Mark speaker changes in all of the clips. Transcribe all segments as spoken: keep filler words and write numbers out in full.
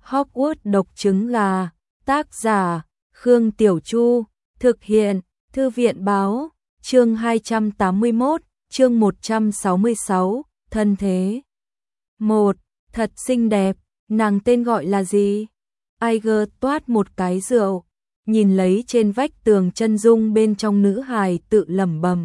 Speaker 1: Hogwarts độc trứng gà, tác giả Khương Tiểu Chu, thực hiện Thư viện Báo, chương hai trăm tám mươi mốt, chương một trăm sáu mươi sáu, thân thế. một. Thật xinh đẹp, nàng tên gọi là gì? Iger toát một cái rượu, nhìn lấy trên vách tường chân dung bên trong nữ hài tự lẩm bẩm.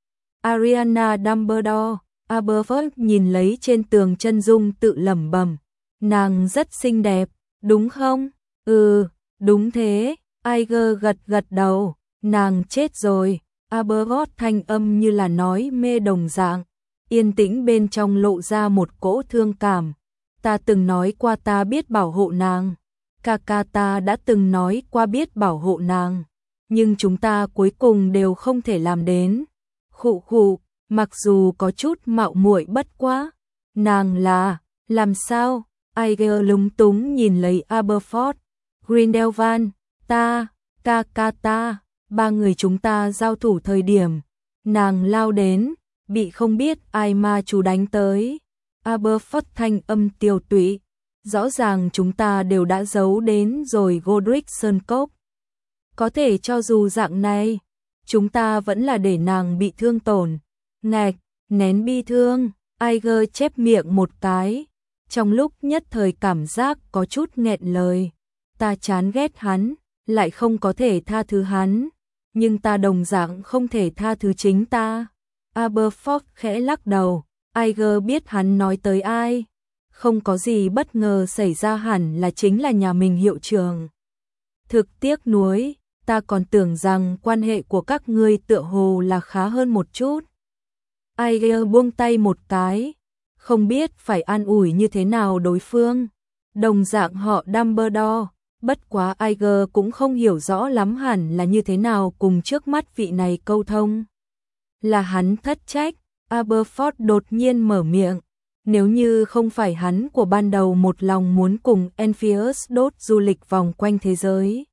Speaker 1: Ariana Dumbledore. Aberforth nhìn lấy trên tường chân dung tự lẩm bẩm, nàng rất xinh đẹp, đúng không? Ừ, đúng thế. Iger gật gật đầu, nàng chết rồi. Aberforth thanh âm như là nói mê đồng dạng, yên tĩnh bên trong lộ ra một cỗ thương cảm. Ta từng nói qua ta biết bảo hộ nàng, ca ca ta đã từng nói qua biết bảo hộ nàng, nhưng chúng ta cuối cùng đều không thể làm đến. Khụ khụ, mặc dù có chút mạo muội bất quá. Nàng là, làm sao? Iger lúng túng nhìn lấy Aberforth. Grindelwald, ta, ca ca ta, ba người chúng ta giao thủ thời điểm, nàng lao đến, bị không biết ai ma chú đánh tới. Aberforth thanh âm tiều tụy, rõ ràng chúng ta đều đã giấu đến rồi Godric Sơn Cốc. Có thể cho dù dạng này, chúng ta vẫn là để nàng bị thương tổn. Ngạch, nén bi thương, Iger chép miệng một cái, trong lúc nhất thời cảm giác có chút nghẹn lời. Ta chán ghét hắn, lại không có thể tha thứ hắn, nhưng ta đồng dạng không thể tha thứ chính ta. Aberforth khẽ lắc đầu, Iger biết hắn nói tới ai. Không có gì bất ngờ xảy ra, hẳn là chính là nhà mình hiệu trưởng. Thực tiếc nuối, ta còn tưởng rằng quan hệ của các ngươi tựa hồ là khá hơn một chút. Iger buông tay một cái, không biết phải an ủi như thế nào đối phương. Đồng dạng họ Dumbledore, bất quá Iger cũng không hiểu rõ lắm hẳn là như thế nào cùng trước mắt vị này câu thông. Là hắn thất trách. Aberforth đột nhiên mở miệng, nếu như không phải hắn của ban đầu một lòng muốn cùng Enfius đốt du lịch vòng quanh thế giới,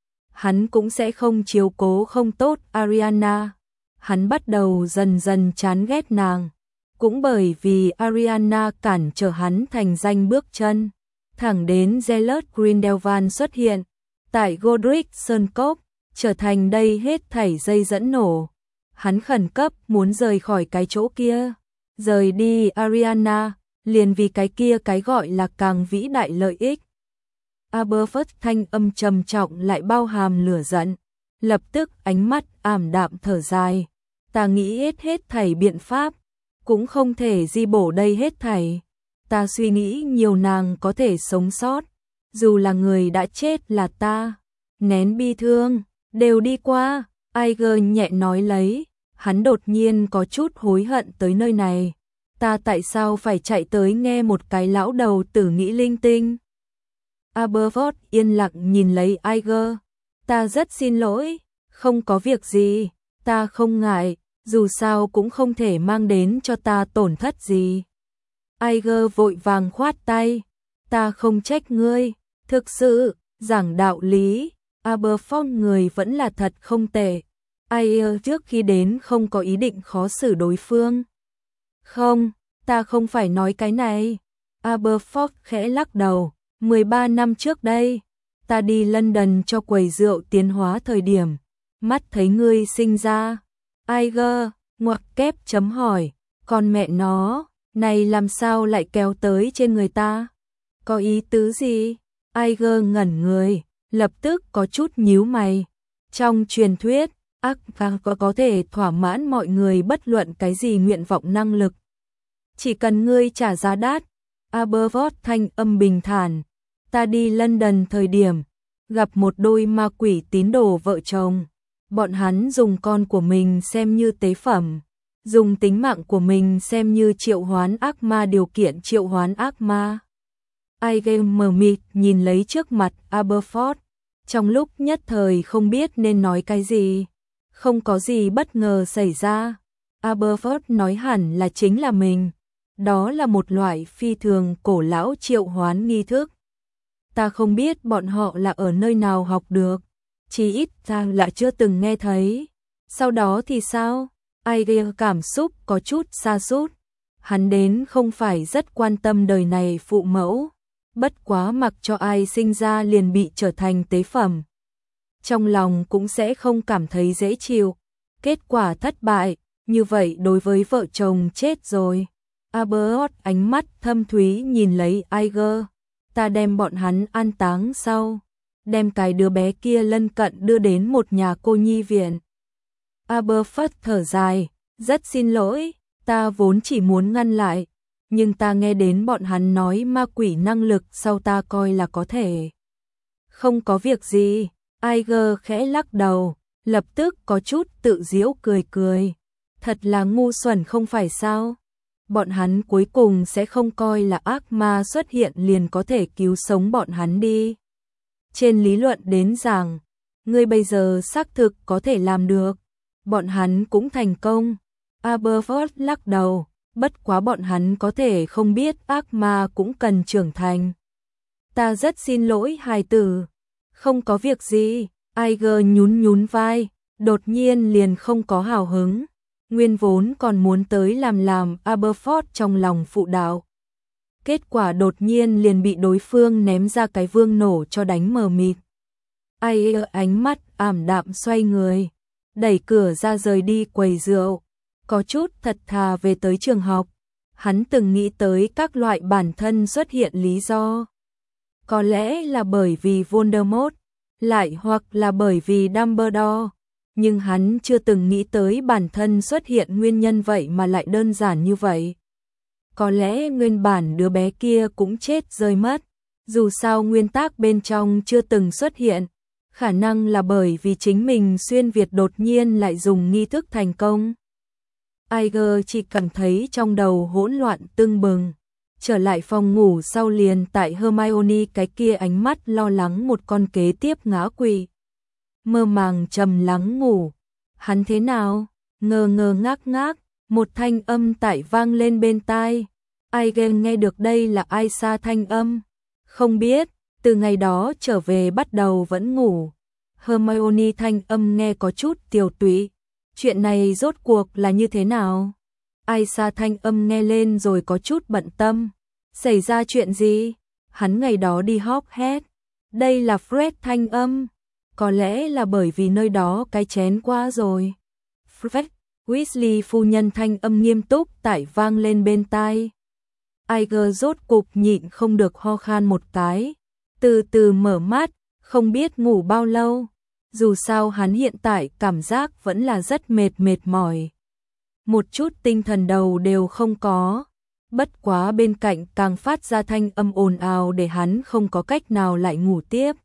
Speaker 1: hắn cũng sẽ không chiếu cố không tốt Ariana. Hắn bắt đầu dần dần chán ghét nàng, cũng bởi vì Ariana cản trở hắn thành danh bước chân, thẳng đến Zealous Grindelwald xuất hiện tại Godric Sơn Cốc, trở thành đây hết thảy dây dẫn nổ. Hắn khẩn cấp muốn rời khỏi cái chỗ kia, rời đi Ariana, liền vì cái kia cái gọi là càng vĩ đại lợi ích. Aberforth thanh âm trầm trọng lại bao hàm lửa giận, lập tức ánh mắt ảm đạm thở dài. Ta nghĩ hết hết thảy biện pháp, cũng không thể di bổ đây hết thảy. Ta suy nghĩ nhiều nàng có thể sống sót, dù là người đã chết là ta. Nén bi thương, đều đi qua. Iger nhẹ nói lấy, hắn đột nhiên có chút hối hận tới nơi này. Ta tại sao phải chạy tới nghe một cái lão đầu tử nghĩ linh tinh? Aberforth yên lặng nhìn lấy Iger. Ta rất xin lỗi, không có việc gì, ta không ngại, dù sao cũng không thể mang đến cho ta tổn thất gì. Iger vội vàng khoát tay, ta không trách ngươi, thực sự, giảng đạo lý. Aberforth người vẫn là thật không tệ. Iger trước khi đến không có ý định khó xử đối phương. Không, ta không phải nói cái này. Aberforth khẽ lắc đầu, mười ba năm trước đây, ta đi London cho quầy rượu tiến hóa thời điểm, mắt thấy ngươi sinh ra. Iger, ngoặc kép chấm hỏi, con mẹ nó, này làm sao lại kéo tới trên người ta? Có ý tứ gì? Iger ngẩn người, lập tức có chút nhíu mày. Trong truyền thuyết, ác vàng có có thể thỏa mãn mọi người bất luận cái gì nguyện vọng năng lực. Chỉ cần ngươi trả giá đắt. Aberforth thanh âm bình thản. Ta đi London thời điểm, gặp một đôi ma quỷ tín đồ vợ chồng. Bọn hắn dùng con của mình xem như tế phẩm, dùng tính mạng của mình xem như triệu hoán ác ma, điều kiện triệu hoán ác ma. Iger mờ mịt nhìn lấy trước mặt Aberforth, trong lúc nhất thời không biết nên nói cái gì. Không có gì bất ngờ xảy ra. Aberforth nói hẳn là chính là mình. Đó là một loại phi thường cổ lão triệu hoán nghi thức. Ta không biết bọn họ là ở nơi nào học được, chỉ ít ta là chưa từng nghe thấy. Sau đó thì sao? Iger cảm xúc có chút sa sút. Hắn đến không phải rất quan tâm đời này phụ mẫu, bất quá mặc cho ai sinh ra liền bị trở thành tế phẩm. Trong lòng cũng sẽ không cảm thấy dễ chịu. Kết quả thất bại, như vậy đối với vợ chồng chết rồi. Albert ánh mắt thâm thúy nhìn lấy Iger. Ta đem bọn hắn an táng sau. Đem cái đứa bé kia lân cận đưa đến một nhà cô nhi viện. Albert phất thở dài. Rất xin lỗi, ta vốn chỉ muốn ngăn lại. Nhưng ta nghe đến bọn hắn nói ma quỷ năng lực sau ta coi là có thể. Không có việc gì. Iger khẽ lắc đầu. Lập tức có chút tự giễu cười cười. Thật là ngu xuẩn không phải sao? Bọn hắn cuối cùng sẽ không coi là ác ma xuất hiện liền có thể cứu sống bọn hắn đi. Trên lý luận đến rằng, ngươi bây giờ xác thực có thể làm được. Bọn hắn cũng thành công. Aberforth lắc đầu, bất quá bọn hắn có thể không biết ác ma cũng cần trưởng thành. Ta rất xin lỗi hài tử. Không có việc gì. Iger nhún nhún vai, đột nhiên liền không có hào hứng. Nguyên vốn còn muốn tới làm làm Aberforth trong lòng phụ đạo. Kết quả đột nhiên liền bị đối phương ném ra cái vương nổ cho đánh mờ mịt. Iger ánh mắt ảm đạm xoay người, đẩy cửa ra rời đi quầy rượu. Có chút thật thà về tới trường học. Hắn từng nghĩ tới các loại bản thân xuất hiện lý do. Có lẽ là bởi vì Voldemort, lại hoặc là bởi vì Dumbledore, nhưng hắn chưa từng nghĩ tới bản thân xuất hiện nguyên nhân vậy mà lại đơn giản như vậy. Có lẽ nguyên bản đứa bé kia cũng chết rơi mất, dù sao nguyên tắc bên trong chưa từng xuất hiện, khả năng là bởi vì chính mình xuyên Việt đột nhiên lại dùng nghi thức thành công. Iger chỉ cảm thấy trong đầu hỗn loạn tưng bừng. Trở lại phòng ngủ sau liền tại Hermione cái kia ánh mắt lo lắng một con kế tiếp ngã quỵ. Mơ màng trầm lắng ngủ. Hắn thế nào? Ngơ ngơ ngác ngác, một thanh âm tại vang lên bên tai. Iger nghe được đây là ai xa thanh âm. Không biết, từ ngày đó trở về bắt đầu vẫn ngủ. Hermione thanh âm nghe có chút tiều tụy. Chuyện này rốt cuộc là như thế nào? Ai xa thanh âm nghe lên rồi có chút bận tâm. Xảy ra chuyện gì? Hắn ngày đó đi Hogwarts. Đây là Fred thanh âm. Có lẽ là bởi vì nơi đó cái chén quá rồi. Fred, Weasley phu nhân thanh âm nghiêm túc tại vang lên bên tai. Iger rốt cục nhịn không được ho khan một cái. Từ từ mở mắt, không biết ngủ bao lâu. Dù sao hắn hiện tại cảm giác vẫn là rất mệt mệt mỏi. Một chút tinh thần đầu đều không có. Bất quá bên cạnh càng phát ra thanh âm ồn ào để hắn không có cách nào lại ngủ tiếp.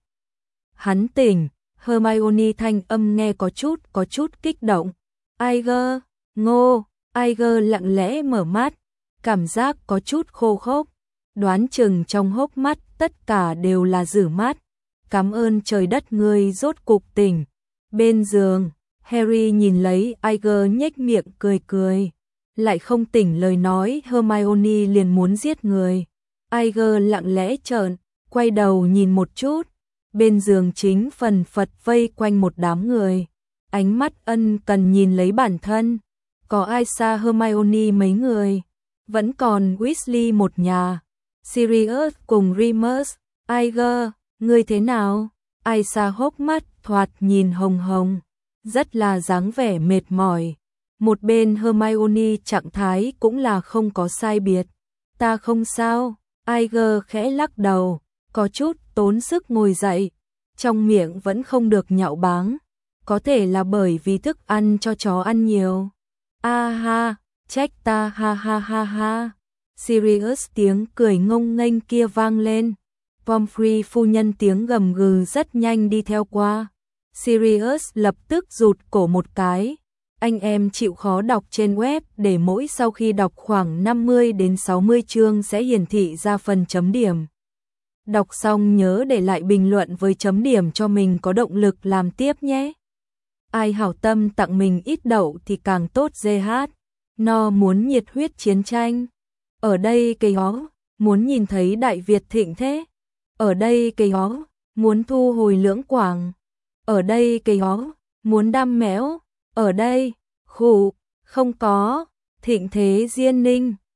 Speaker 1: Hắn tỉnh, Hermione thanh âm nghe có chút có chút kích động. Iger, ngô, Iger lặng lẽ mở mắt, cảm giác có chút khô khốc. Đoán chừng trong hốc mắt tất cả đều là rử mát. Cảm ơn trời đất ngươi rốt cục tỉnh. Bên giường, Harry nhìn lấy Iger nhếch miệng cười cười. Lại không tỉnh lời nói Hermione liền muốn giết người. Iger lặng lẽ trợn, quay đầu nhìn một chút. Bên giường chính phần phật vây quanh một đám người. Ánh mắt ân cần nhìn lấy bản thân. Có ai xa Hermione mấy người. Vẫn còn Weasley một nhà. Sirius cùng Remus. Iger, ngươi thế nào? Ai xa hốc mắt thoạt nhìn hồng hồng. Rất là dáng vẻ mệt mỏi. Một bên Hermione trạng thái cũng là không có sai biệt. Ta không sao. Iger khẽ lắc đầu, có chút tốn sức ngồi dậy. Trong miệng vẫn không được nhạo báng. Có thể là bởi vì thức ăn cho chó ăn nhiều. A ha, trách ta ha ha ha ha. Sirius tiếng cười ngông nghênh kia vang lên. Pomfrey phu nhân tiếng gầm gừ rất nhanh đi theo qua. Sirius lập tức rụt cổ một cái. Anh em chịu khó đọc trên web để mỗi sau khi đọc khoảng năm mươi đến sáu mươi chương sẽ hiển thị ra phần chấm điểm. Đọc xong nhớ để lại bình luận với chấm điểm cho mình có động lực làm tiếp nhé. Ai hảo tâm tặng mình ít đậu thì càng tốt giê hát. No muốn nhiệt huyết chiến tranh. Ở đây cây hó, muốn nhìn thấy Đại Việt thịnh thế. Ở đây cây hó, muốn thu hồi lưỡng quảng. Ở đây cây hó, muốn đam méo. Ở đây, khủ, không có, thịnh thế Diên Ninh.